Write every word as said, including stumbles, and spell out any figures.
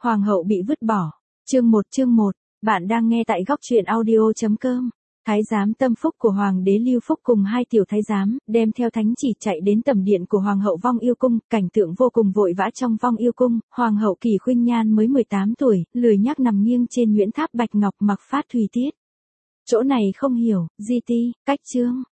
Hoàng hậu bị vứt bỏ. Chương một chương một, bạn đang nghe tại góc truyện audio chấm com. Thái giám Tâm Phúc của Hoàng đế Lưu Phúc cùng hai tiểu thái giám, đem theo thánh chỉ chạy đến tẩm điện của Hoàng hậu Vong Yêu Cung, cảnh tượng vô cùng vội vã trong Vong Yêu Cung. Hoàng hậu Kỳ Khuynh Nhan mới mười tám tuổi, lười nhác nằm nghiêng trên Nguyễn Tháp Bạch Ngọc mặc phát thùy tiết. Chỗ này không hiểu, di ti, cách chương.